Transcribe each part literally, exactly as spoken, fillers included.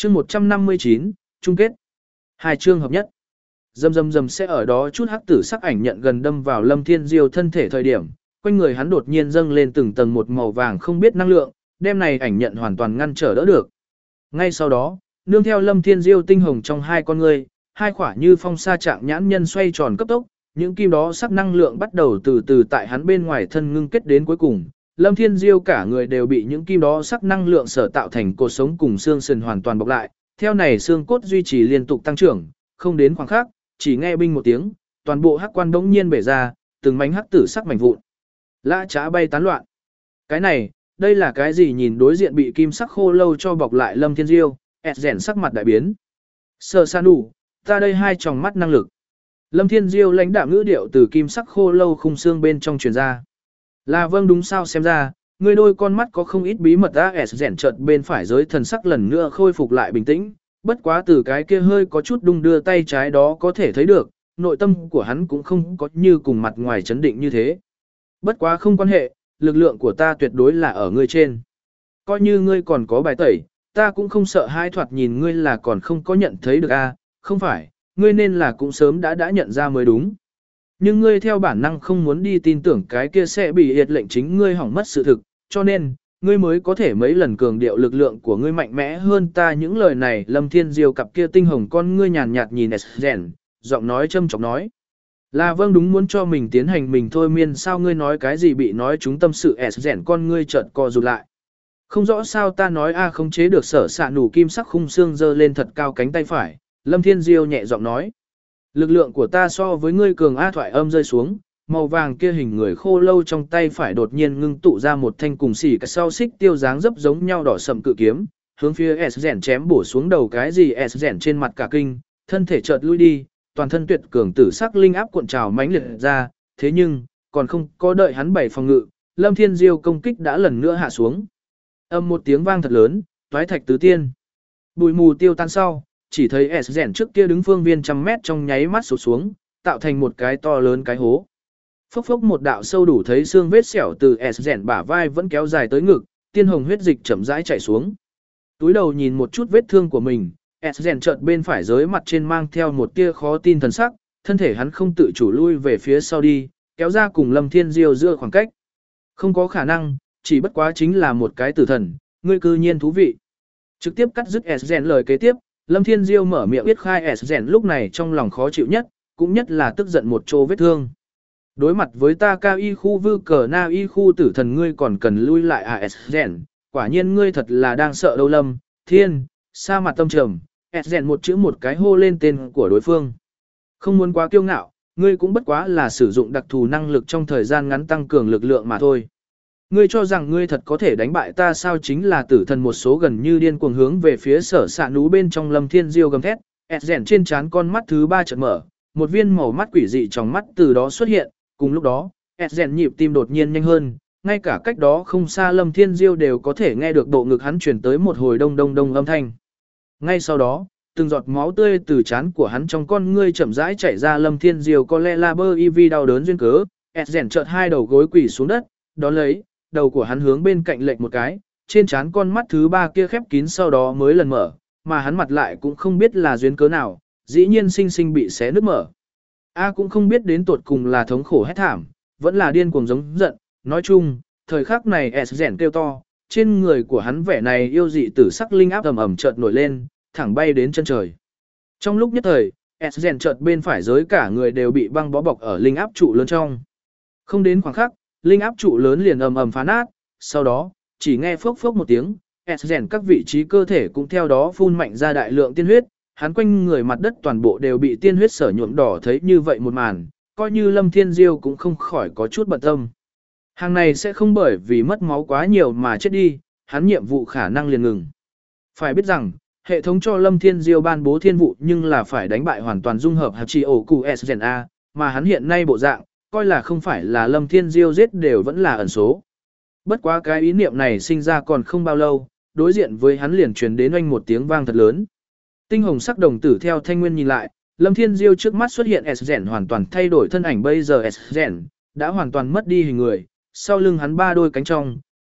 Chương một trăm năm mươi chín, chung kết. Hai chương hợp nhất. Dầm dầm dầm sẽ ở đó chút hắc tử sắc ảnh nhận gần đâm vào Lâm Thiên Diêu thân thể thời điểm, quanh người hắn đột nhiên dâng lên từng tầng một màu vàng không biết năng lượng, đem này ảnh nhận hoàn toàn ngăn trở đỡ được. Ngay sau đó, nương theo Lâm Thiên Diêu tinh hồng trong hai con người, hai khỏa như phong sa trạng nhãn nhân xoay tròn cấp tốc, những kim đó sắc năng lượng bắt đầu từ từ tại hắn bên ngoài thân ngưng kết đến cuối cùng. Lâm Thiên Diêu cả người đều bị những kim đó sắc năng lượng sở tạo thành cột sống cùng xương sườn hoàn toàn bọc lại, theo này xương cốt duy trì liên tục tăng trưởng, không đến khoảng khắc, chỉ nghe binh một tiếng, toàn bộ hắc quan đống nhiên bể ra, từng mảnh hắc tử sắc mảnh vụn. Lã chả bay tán loạn. Cái này, đây là cái gì? Nhìn đối diện bị kim sắc khô lâu cho bọc lại Lâm Thiên Diêu, ẹt rèn sắc mặt đại biến. Sợ sa đủ, ta đây hai tròng mắt năng lực. Lâm Thiên Diêu lãnh đạm ngữ điệu từ kim sắc khô lâu khung xương bên trong truyền ra. Là vâng đúng sao xem ra, ngươi đôi con mắt có không ít bí mật a. ẹt rèn chợt bên phải giới thần sắc lần nữa khôi phục lại bình tĩnh, bất quá từ cái kia hơi có chút đung đưa tay trái đó có thể thấy được, nội tâm của hắn cũng không có như cùng mặt ngoài chấn định như thế. Bất quá không quan hệ, lực lượng của ta tuyệt đối là ở ngươi trên. Coi như ngươi còn có bài tẩy, ta cũng không sợ hai thoạt nhìn ngươi là còn không có nhận thấy được a, không phải, ngươi nên là cũng sớm đã đã nhận ra mới đúng. Nhưng ngươi theo bản năng không muốn đi tin tưởng cái kia sẽ bị hiệt lệnh chính ngươi hỏng mất sự thực, cho nên, ngươi mới có thể mấy lần cường điệu lực lượng của ngươi mạnh mẽ hơn ta. Những lời này Lâm Thiên Diêu cặp kia tinh hồng con ngươi nhàn nhạt nhìn Esgen, giọng nói châm chọc nói. Là vâng đúng muốn cho mình tiến hành mình thôi miên sao? Ngươi nói cái gì bị nói chúng tâm sự? Esgen con ngươi chợt co rụt lại. Không rõ sao ta nói a. Không chế được sở xạ nủ kim sắc khung xương giơ lên thật cao cánh tay phải, Lâm Thiên Diêu nhẹ giọng nói. Lực lượng của ta so với ngươi cường a. Thoại âm rơi xuống, màu vàng kia hình người khô lâu trong tay phải đột nhiên ngưng tụ ra một thanh cùng xỉ cả sau xích tiêu dáng dấp giống nhau đỏ sậm cự kiếm, hướng phía Esgen chém bổ xuống đầu. Cái gì? Esgen trên mặt cả kinh, thân thể chợt lui đi, toàn thân tuyệt cường tử sắc linh áp cuộn trào mãnh liệt ra, thế nhưng, còn không có đợi hắn bảy phòng ngự, Lâm Thiên Diêu công kích đã lần nữa hạ xuống. Âm một tiếng vang thật lớn, toái thạch tứ tiên. Bụi mù tiêu tan sau, chỉ thấy Esgen trước kia đứng phương viên trăm mét trong nháy mắt sụp xuống, tạo thành một cái to lớn cái hố. Phốc phốc một đạo sâu đủ thấy xương vết sẹo từ Esgen bả vai vẫn kéo dài tới ngực, tiên hồng huyết dịch chậm rãi chảy xuống. Túi đầu nhìn một chút vết thương của mình, Esgen chợt bên phải giới mặt trên mang theo một tia khó tin thần sắc, thân thể hắn không tự chủ lui về phía sau đi, kéo ra cùng Lâm Thiên Diêu giữa khoảng cách. Không có khả năng, chỉ bất quá chính là một cái tử thần, ngươi cư nhiên thú vị. Trực tiếp cắt dứt Esgen lời kế tiếp, Lâm Thiên Diêu mở miệng biết khai Esgen lúc này trong lòng khó chịu nhất, cũng nhất là tức giận một chỗ vết thương. Đối mặt với ta cao y khu vư cờ na y khu tử thần ngươi còn cần lui lại à Esgen, quả nhiên ngươi thật là đang sợ đâu Lâm, Thiên, sa mặt tâm trầm, Esgen một chữ một cái hô lên tên của đối phương. Không muốn quá kiêu ngạo, ngươi cũng bất quá là sử dụng đặc thù năng lực trong thời gian ngắn tăng cường lực lượng mà thôi. Ngươi cho rằng ngươi thật có thể đánh bại ta sao? Chính là tử thần một số gần như điên cuồng hướng về phía sở xạ nú bên trong Lâm Thiên Diêu gầm thét, Esgen trên trán con mắt thứ ba chợt mở, một viên màu mắt quỷ dị trong mắt từ đó xuất hiện, cùng lúc đó, Esgen nhịp tim đột nhiên nhanh hơn, ngay cả cách đó không xa Lâm Thiên Diêu đều có thể nghe được độ ngực hắn truyền tới một hồi đông đông đông âm thanh. Ngay sau đó, từng giọt máu tươi từ trán của hắn trong con ngươi chậm rãi chảy ra. Lâm Thiên Diêu có lẽ là bơ y vi đau đớn duyên cớ, Esgen chợt hai đầu gối quỳ xuống đất, đón lấy, đầu của hắn hướng bên cạnh lệch một cái, trên trán con mắt thứ ba kia khép kín sau đó mới lần mở, mà hắn mặt lại cũng không biết là duyên cớ nào, dĩ nhiên sinh sinh bị xé nứt mở. A cũng không biết đến tột cùng là thống khổ hét thảm, vẫn là điên cuồng giống giận, nói chung, thời khắc này Esgen kêu to, trên người của hắn vẻ này yêu dị tử sắc linh áp ầm ầm chợt nổi lên, thẳng bay đến chân trời. Trong lúc nhất thời, Esgen chợt bên phải giới cả người đều bị băng bó bọc ở linh áp trụ lớn trong. Không đến khoảng khắc, linh áp trụ lớn liền ầm ầm phá nát, sau đó, chỉ nghe phốc phốc một tiếng, Esgen các vị trí cơ thể cũng theo đó phun mạnh ra đại lượng tiên huyết, hắn quanh người mặt đất toàn bộ đều bị tiên huyết sở nhuộm đỏ. Thấy như vậy một màn, coi như Lâm Thiên Diêu cũng không khỏi có chút bận tâm. Hàng này sẽ không bởi vì mất máu quá nhiều mà chết đi, hắn nhiệm vụ khả năng liền ngừng. Phải biết rằng, hệ thống cho Lâm Thiên Diêu ban bố thiên vụ nhưng là phải đánh bại hoàn toàn dung hợp Hachiōku Esgen A, mà hắn hiện nay bộ dạng, coi là không phải là Lâm Thiên Diêu giết đều vẫn là ẩn số. Bất quá cái ý niệm này sinh ra còn không bao lâu, đối diện với hắn liền truyền đến oanh một tiếng vang thật lớn. Tinh hồng sắc đồng tử theo thanh nguyên nhìn lại, Lâm Thiên Diêu trước mắt xuất hiện Esgen hoàn toàn thay đổi thân ảnh. Bây giờ Esgen đã hoàn toàn mất đi hình người, sau lưng hắn ba đôi cánh trong,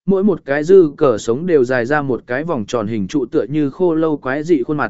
mỗi một cái dư cờ sống đều dài ra một cái vòng tròn hình trụ tựa như khô lâu quái dị khuôn mặt.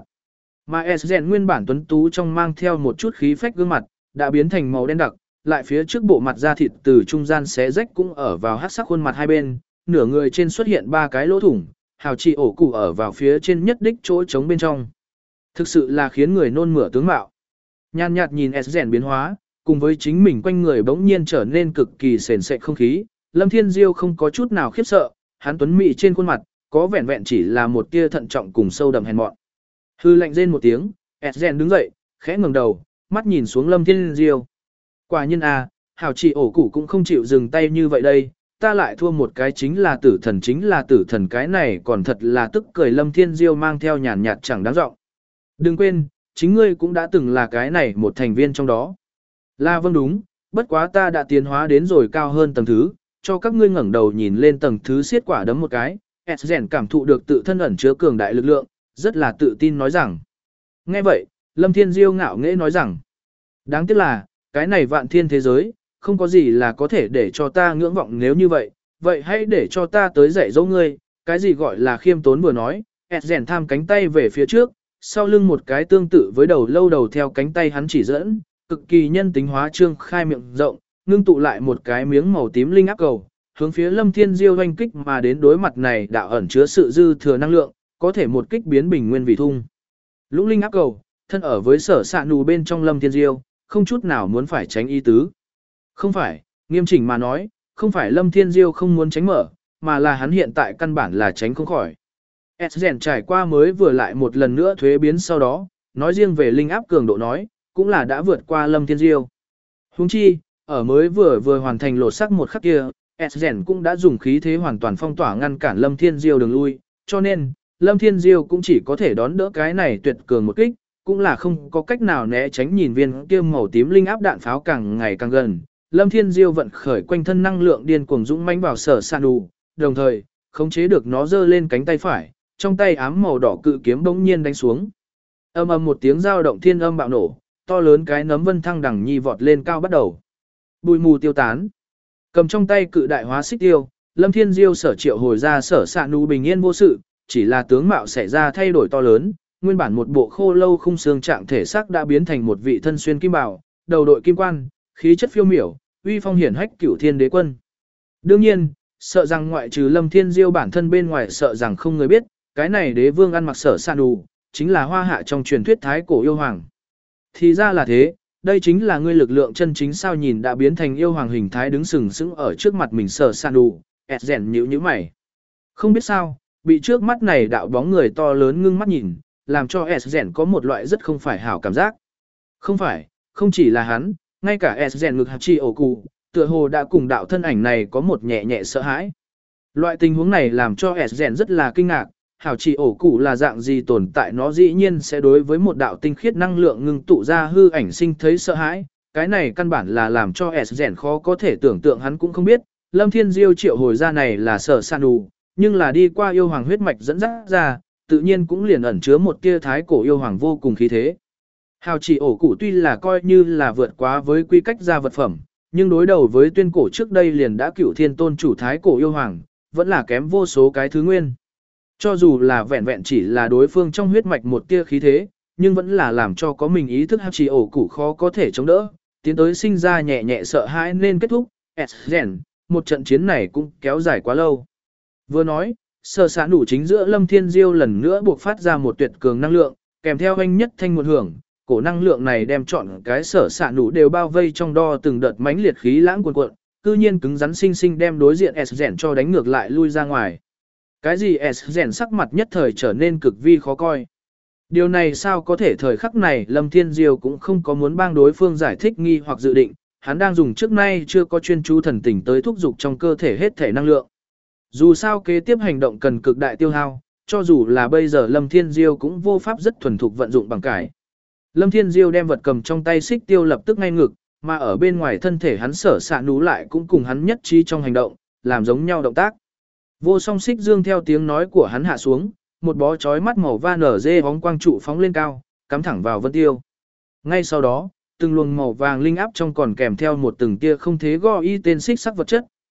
Mà S-Gen nguyên bản tuấn tú trong mang theo một chút khí phách gương mặt, đã biến thành màu đen đặc, lại phía trước bộ mặt da thịt từ trung gian xé rách cũng ở vào hắc sắc khuôn mặt hai bên, nửa người trên xuất hiện ba cái lỗ thủng, hào chỉ ổ cụ ở vào phía trên nhất đích chỗ trống bên trong. Thực sự là khiến người nôn mửa tướng mạo. Nhàn nhạt nhìn S-Gen biến hóa, cùng với chính mình quanh người bỗng nhiên trở nên cực kỳ sền sệt không khí, Lâm Thiên Diêu không có chút nào khiếp sợ, hắn tuấn mỹ trên khuôn mặt, có vẻn vẹn chỉ là một tia thận trọng cùng sâu đậm hèn mọn. Hư lạnh rên một tiếng, S-Gen đứng dậy, khẽ ngẩng đầu, mắt nhìn xuống Lâm Thiên Diêu. Quả nhiên à, hảo chỉ ổ củ cũng không chịu dừng tay như vậy đây, ta lại thua một cái chính là tử thần chính là tử thần cái này còn thật là tức cười. Lâm Thiên Diêu mang theo nhàn nhạt chẳng đáng giọng. Đừng quên, chính ngươi cũng đã từng là cái này một thành viên trong đó. Là vâng đúng, bất quá ta đã tiến hóa đến rồi cao hơn tầng thứ, cho các ngươi ngẩng đầu nhìn lên tầng thứ xiết quả đấm một cái. S-Gen cảm thụ được tự thân ẩn chứa cường đại lực lượng, rất là tự tin nói rằng. Nghe vậy, Lâm Thiên Diêu ngạo nghễ nói rằng. Đáng tiếc là, cái này vạn thiên thế giới, không có gì là có thể để cho ta ngưỡng vọng nếu như vậy, vậy hãy để cho ta tới dạy dỗ ngươi, cái gì gọi là khiêm tốn vừa nói. S-Gen tham cánh tay về phía trước, sau lưng một cái tương tự với đầu lâu đầu theo cánh tay hắn chỉ dẫn, cực kỳ nhân tính hóa trương khai miệng rộng, ngưng tụ lại một cái miếng màu tím linh áp cầu, hướng phía Lâm Thiên Diêu oanh kích mà đến. Đối mặt này đạo ẩn chứa sự dư thừa năng lượng, có thể một kích biến bình nguyên vì thung. Lũng linh áp cầu, thân ở với sở sạ nù bên trong Lâm Thiên Diêu, không chút nào muốn phải tránh ý tứ. Không phải, nghiêm chỉnh mà nói, không phải Lâm Thiên Diêu không muốn tránh mở, mà là hắn hiện tại căn bản là tránh không khỏi. S-Gen trải qua mới vừa lại một lần nữa thuế biến sau đó, nói riêng về linh áp cường độ nói, cũng là đã vượt qua Lâm Thiên Diêu. Huống chi, ở mới vừa vừa hoàn thành lột sắc một khắc kia, S-Gen cũng đã dùng khí thế hoàn toàn phong tỏa ngăn cản Lâm Thiên Diêu đường lui, cho nên, Lâm Thiên Diêu cũng chỉ có thể đón đỡ cái này tuyệt cường một kích, cũng là không có cách nào né tránh. Nhìn viên kia màu tím linh áp đạn pháo càng ngày càng gần, Lâm Thiên Diêu vận khởi quanh thân năng lượng điên cuồng dũng mãnh vào sở sạn đủ, đồng thời, khống chế được nó giơ lên cánh tay phải, trong tay ám màu đỏ cự kiếm bỗng nhiên đánh xuống. Ầm ầm một tiếng dao động thiên âm bạo nổ, to lớn cái nấm vân thăng đằng nhi vọt lên cao bắt đầu. Bụi mù tiêu tán. Cầm trong tay cự đại hóa xích tiêu, Lâm Thiên Diêu sở triệu hồi ra sở sạn đủ bình yên vô sự, chỉ là tướng mạo xảy ra thay đổi to lớn, nguyên bản một bộ khô lâu khung xương trạng thể xác đã biến thành một vị thân xuyên kim bào, đầu đội kim quan, khí chất phiêu miểu, uy phong hiển hách cửu thiên đế quân. Đương nhiên, sợ rằng ngoại trừ Lâm Thiên Diêu bản thân bên ngoài sợ rằng không người biết, cái này đế vương ăn mặc sở sạn đủ, chính là hoa hạ trong truyền thuyết thái cổ yêu hoàng. Thì ra là thế, đây chính là ngươi lực lượng chân chính sao? Nhìn đã biến thành yêu hoàng hình thái đứng sừng sững ở trước mặt mình sở sạn đủ, S-Gen nhíu nhíu mày. Không biết sao, bị trước mắt này đạo bóng người to lớn ngưng mắt nhìn, làm cho S-Gen có một loại rất không phải hảo cảm giác. Không phải, không chỉ là hắn, ngay cả S-Gen ngực hạp chi ổ cụ, tựa hồ đã cùng đạo thân ảnh này có một nhẹ nhẹ sợ hãi. Loại tình huống này làm cho S-Gen rất là kinh ngạc, hảo chỉ ổ cụ là dạng gì tồn tại, nó dĩ nhiên sẽ đối với một đạo tinh khiết năng lượng ngưng tụ ra hư ảnh sinh thấy sợ hãi. Cái này căn bản là làm cho S-Gen khó có thể tưởng tượng. Hắn cũng không biết, Lâm Thiên Diêu triệu hồi ra này là sở sạn đủ, nhưng là đi qua yêu hoàng huyết mạch dẫn dắt ra, tự nhiên cũng liền ẩn chứa một tia thái cổ yêu hoàng vô cùng khí thế. Hào chỉ ổ cụ tuy là coi như là vượt quá với quy cách ra vật phẩm, nhưng đối đầu với tuyên cổ trước đây liền đã cửu thiên tôn chủ thái cổ yêu hoàng, vẫn là kém vô số cái thứ nguyên. Cho dù là vẹn vẹn chỉ là đối phương trong huyết mạch một tia khí thế, nhưng vẫn là làm cho có mình ý thức hào chỉ ổ cụ khó có thể chống đỡ, tiến tới sinh ra nhẹ nhẹ sợ hãi nên kết thúc. S-Gen, một trận chiến này cũng kéo dài quá lâu. Vừa nói, sở sạn đủ chính giữa Lâm Thiên Diêu lần nữa buộc phát ra một tuyệt cường năng lượng, kèm theo anh nhất thanh một hưởng, cổ năng lượng này đem chọn cái sở sạn đủ đều bao vây trong đo từng đợt mãnh liệt khí lãng cuồn cuộn, cư nhiên cứng rắn sinh sinh đem đối diện S-Gen cho đánh ngược lại lui ra ngoài. Cái gì? S-Gen sắc mặt nhất thời trở nên cực vi khó coi. Điều này sao có thể? Thời khắc này Lâm Thiên Diêu cũng không có muốn bang đối phương giải thích nghi hoặc dự định, hắn đang dùng trước nay chưa có chuyên chú thần tình tới thúc giục trong cơ thể hết thể năng lượng. Dù sao kế tiếp hành động cần cực đại tiêu hao, cho dù là bây giờ Lâm Thiên Diêu cũng vô pháp rất thuần thục vận dụng bằng cải. Lâm Thiên Diêu đem vật cầm trong tay xích tiêu lập tức ngay ngực, mà ở bên ngoài thân thể hắn sở sạn đủ lại cũng cùng hắn nhất trí trong hành động, làm giống nhau động tác. Vô song xích dương theo tiếng nói của hắn hạ xuống, một bó chói mắt màu va nở dê bóng quang trụ phóng lên cao, cắm thẳng vào vân tiêu. Ngay sau đó, từng luồng màu vàng linh áp trong còn kèm theo một từng tia không thế go y tên xích sắc vật chất,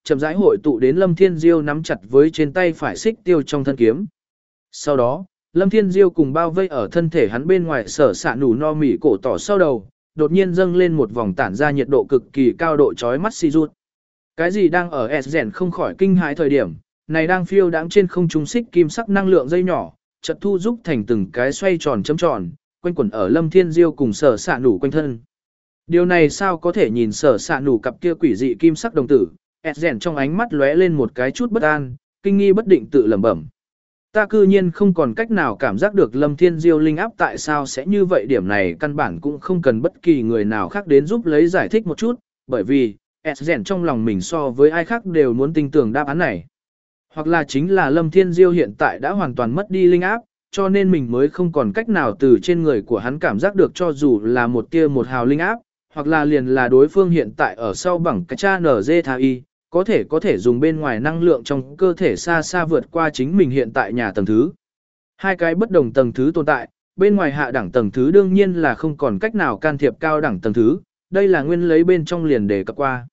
chậm rãi hội tụ đến Lâm Thiên Diêu nắm chặt với trên tay phải xích tiêu trong thân kiếm. Sau đó, Lâm Thiên Diêu cùng bao vây ở thân thể hắn bên ngoài sở sạ nủ no mỉ cổ tỏ sau đầu, đột nhiên dâng lên một vòng tản ra nhiệt độ cực kỳ cao độ chói mắt xì rút. Cái gì đang ở S rèn không khỏi kinh hãi thời điểm, này đang phiêu đáng trên không trung xích kim sắc năng lượng dây nhỏ, chợt thu giúp thành từng cái xoay tròn chấm tròn, quanh quẩn ở Lâm Thiên Diêu cùng sở sạ nủ quanh thân. Điều này sao có thể nhìn sở sạ nủ cặp kia quỷ dị kim sắc đồng tử, S rèn trong ánh mắt lóe lên một cái chút bất an, kinh nghi bất định tự lẩm bẩm. Ta cư nhiên không còn cách nào cảm giác được Lâm Thiên Diêu linh áp tại sao sẽ như vậy, điểm này căn bản cũng không cần bất kỳ người nào khác đến giúp lấy giải thích một chút, bởi vì, S rèn trong lòng mình so với ai khác đều muốn tin tưởng đáp án này. Hoặc là chính là Lâm Thiên Diêu hiện tại đã hoàn toàn mất đi linh áp, cho nên mình mới không còn cách nào từ trên người của hắn cảm giác được cho dù là một tia một hào linh áp, hoặc là liền là đối phương hiện tại ở sau bằng cái cha nở dê tha y, có thể có thể dùng bên ngoài năng lượng trong cơ thể xa xa vượt qua chính mình hiện tại nhà tầng thứ. Hai cái bất đồng tầng thứ tồn tại, bên ngoài hạ đẳng tầng thứ đương nhiên là không còn cách nào can thiệp cao đẳng tầng thứ, đây là nguyên lấy bên trong liền đề cập qua.